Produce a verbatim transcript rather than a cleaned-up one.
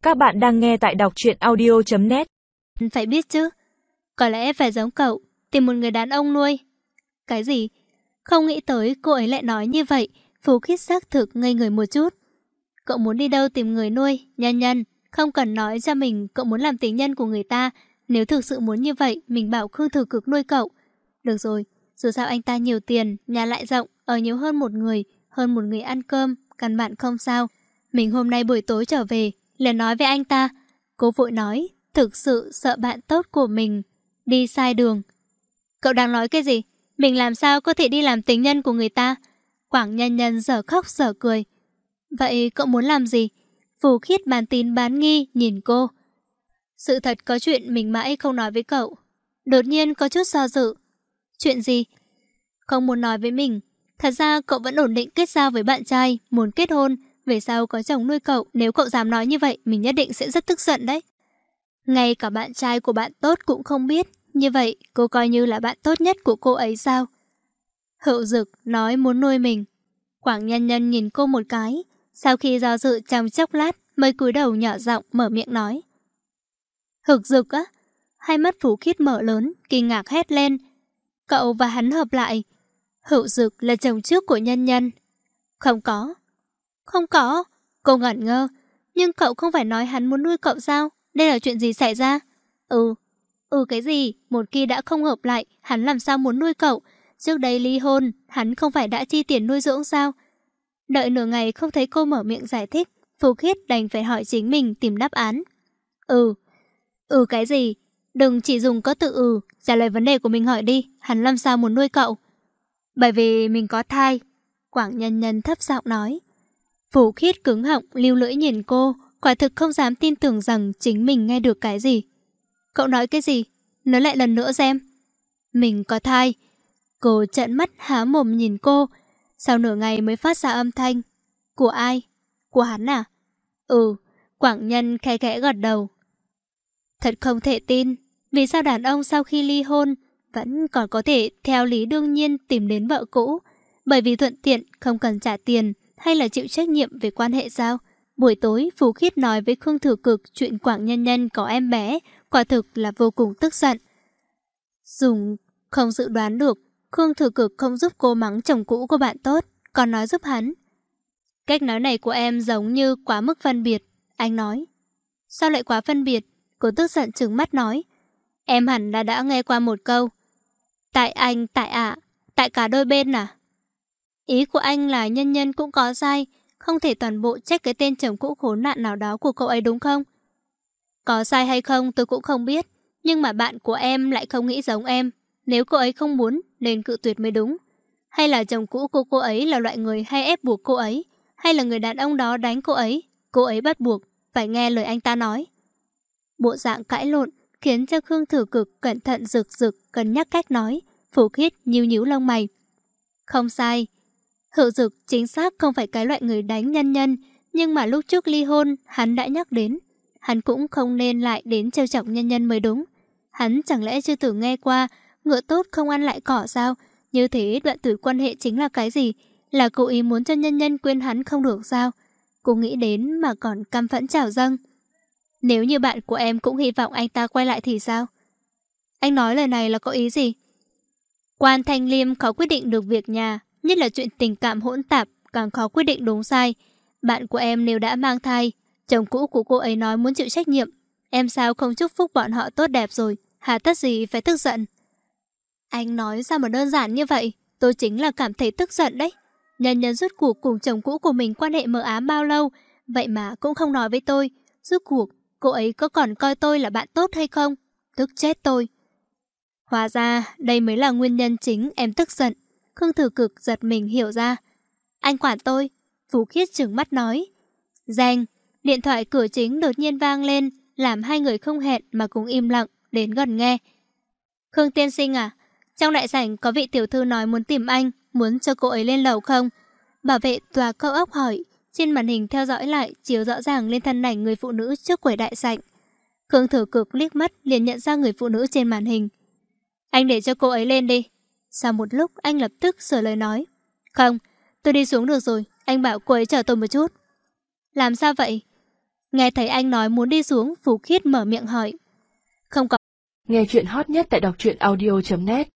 Các bạn đang nghe tại đọc truyện audio chấm net. Phải biết chứ. Có lẽ phải giống cậu, tìm một người đàn ông nuôi. Cái gì? Không nghĩ tới cô ấy lại nói như vậy. Phú Khiết xác thực ngây người một chút. Cậu muốn đi đâu tìm người nuôi? Nhân nhân, không cần nói cho mình cậu muốn làm tình nhân của người ta. Nếu thực sự muốn như vậy, mình bảo Khương Thử Cực nuôi cậu. Được rồi, dù sao anh ta nhiều tiền, nhà lại rộng, ở nhiều hơn một người, hơn một người ăn cơm, căn bản không sao. Mình hôm nay buổi tối trở về, liền nói với anh ta. Cô vội nói, thực sự sợ bạn tốt của mình đi sai đường. Cậu đang nói cái gì? Mình làm sao có thể đi làm tình nhân của người ta? Quảng Nhân Nhân dở khóc dở cười. Vậy cậu muốn làm gì? Phù Khiết bán tín bán nghi nhìn cô. Sự thật có chuyện mình mãi không nói với cậu. Đột nhiên có chút do dự. Chuyện gì? Không muốn nói với mình. Thật ra cậu vẫn ổn định kết giao với bạn trai, muốn kết hôn, về sau có chồng nuôi cậu. Nếu cậu dám nói như vậy, mình nhất định sẽ rất tức giận đấy. Ngay cả bạn trai của bạn tốt cũng không biết. Như vậy, cô coi như là bạn tốt nhất của cô ấy sao? Hữu Dực nói muốn nuôi mình. Quảng Nhân Nhân nhìn cô một cái. Sau khi do dự trong chốc lát, mới cúi đầu nhỏ giọng mở miệng nói. Hực Dực á? Hai mắt Phú Khiết mở lớn, kinh ngạc hét lên. Cậu và hắn hợp lại. Hữu Dực là chồng trước của Nhân Nhân. Không có. Không có. Cô ngẩn ngơ. Nhưng cậu không phải nói hắn muốn nuôi cậu sao? Đây là chuyện gì xảy ra? Ừ. Ừ cái gì? Một khi đã không hợp lại, hắn làm sao muốn nuôi cậu? Trước đây ly hôn, hắn không phải đã chi tiền nuôi dưỡng sao? Đợi nửa ngày không thấy cô mở miệng giải thích, Phú Khiết đành phải hỏi chính mình tìm đáp án. Ừ. Ừ cái gì? Đừng chỉ dùng có từ ừ, trả lời vấn đề của mình hỏi đi, hắn làm sao muốn nuôi cậu? Bởi vì mình có thai. Quảng Nhân Nhân thấp giọng nói. Phú Khiết cứng họng, lưu lưỡi nhìn cô, quả thực không dám tin tưởng rằng chính mình nghe được cái gì. Cậu nói cái gì? Nói lại lần nữa xem. Mình có thai. Cô trợn mắt há mồm nhìn cô. Sau nửa ngày mới phát ra âm thanh. Của ai? Của hắn à? Ừ. Quảng Nhân khẽ khẽ gật đầu. Thật không thể tin. Vì sao đàn ông sau khi ly hôn vẫn còn có thể theo lý đương nhiên tìm đến vợ cũ? Bởi vì thuận tiện, không cần trả tiền hay là chịu trách nhiệm về quan hệ sao? Buổi tối, Phú Khiết nói với Khương Thử Cực chuyện Quảng Nhân Nhân có em bé, quả thực là vô cùng tức giận. Dùng không dự đoán được, Khương Thử Cực không giúp cô mắng chồng cũ của bạn tốt, còn nói giúp hắn. Cách nói này của em giống như quá mức phân biệt, anh nói. Sao lại quá phân biệt? Cô tức giận trừng mắt nói. Em hẳn là đã nghe qua một câu. Tại anh, tại ạ, tại cả đôi bên à? Ý của anh là Nhân Nhân cũng có sai, không thể toàn bộ trách cái tên chồng cũ khốn nạn nào đó của cậu ấy đúng không? Có sai hay không tôi cũng không biết, nhưng mà bạn của em lại không nghĩ giống em. Nếu cô ấy không muốn, nên cự tuyệt mới đúng. Hay là chồng cũ của cô ấy là loại người hay ép buộc cô ấy, hay là người đàn ông đó đánh cô ấy, cô ấy bắt buộc phải nghe lời anh ta nói. Bộ dạng cãi lộn khiến cho Khương Thử Cực cẩn thận rực rực cân nhắc cách nói. Phú Khiết nhíu nhíu lông mày. Không sai. Hữu Dực chính xác không phải cái loại người đánh Nhân Nhân, nhưng mà lúc trước ly hôn hắn đã nhắc đến. Hắn cũng không nên lại đến trêu chọc Nhân Nhân mới đúng. Hắn chẳng lẽ chưa từng nghe qua ngựa tốt không ăn lại cỏ sao? Như thế đoạn tuyệt quan hệ chính là cái gì? Là cố ý muốn cho Nhân Nhân quên hắn không được sao? Cô nghĩ đến mà còn căm phẫn trào dâng. Nếu như bạn của em cũng hy vọng anh ta quay lại thì sao? Anh nói lời này là có ý gì? Quan Thanh Liêm khó quyết định được việc nhà, nhất là chuyện tình cảm hỗn tạp, càng khó quyết định đúng sai. Bạn của em nếu đã mang thai, chồng cũ của cô ấy nói muốn chịu trách nhiệm, em sao không chúc phúc bọn họ tốt đẹp rồi, hà tất gì phải tức giận? Anh nói sao mà đơn giản như vậy, tôi chính là cảm thấy tức giận đấy. Nhân Nhân rút cuộc cùng chồng cũ của mình quan hệ mờ ám bao lâu, vậy mà cũng không nói với tôi. Rút cuộc, cô ấy có còn coi tôi là bạn tốt hay không? Tức chết tôi. Hóa ra, đây mới là nguyên nhân chính em tức giận. Khương Thử Cực giật mình hiểu ra. Anh quản tôi. Phú Khiết trừng mắt nói. Reng, điện thoại cửa chính đột nhiên vang lên, làm hai người không hẹn mà cũng im lặng, đến gần nghe. Khương tiên sinh à, trong đại sảnh có vị tiểu thư nói muốn tìm anh, muốn cho cô ấy lên lầu không? Bảo vệ tòa cao ốc hỏi. Trên màn hình theo dõi lại chiếu rõ ràng lên thân ảnh người phụ nữ trước quầy đại sảnh. Khương Thử Cực liếc mắt liền nhận ra người phụ nữ trên màn hình. Anh để cho cô ấy lên đi. Sau một lúc anh lập tức sửa lời nói. Không, tôi đi xuống được rồi, anh bảo cô ấy chờ tôi một chút. Làm sao vậy? Nghe thấy anh nói muốn đi xuống, Phú Khiết mở miệng hỏi. Không có. Nghe chuyện hot nhất tại đọc truyện audio chấm net.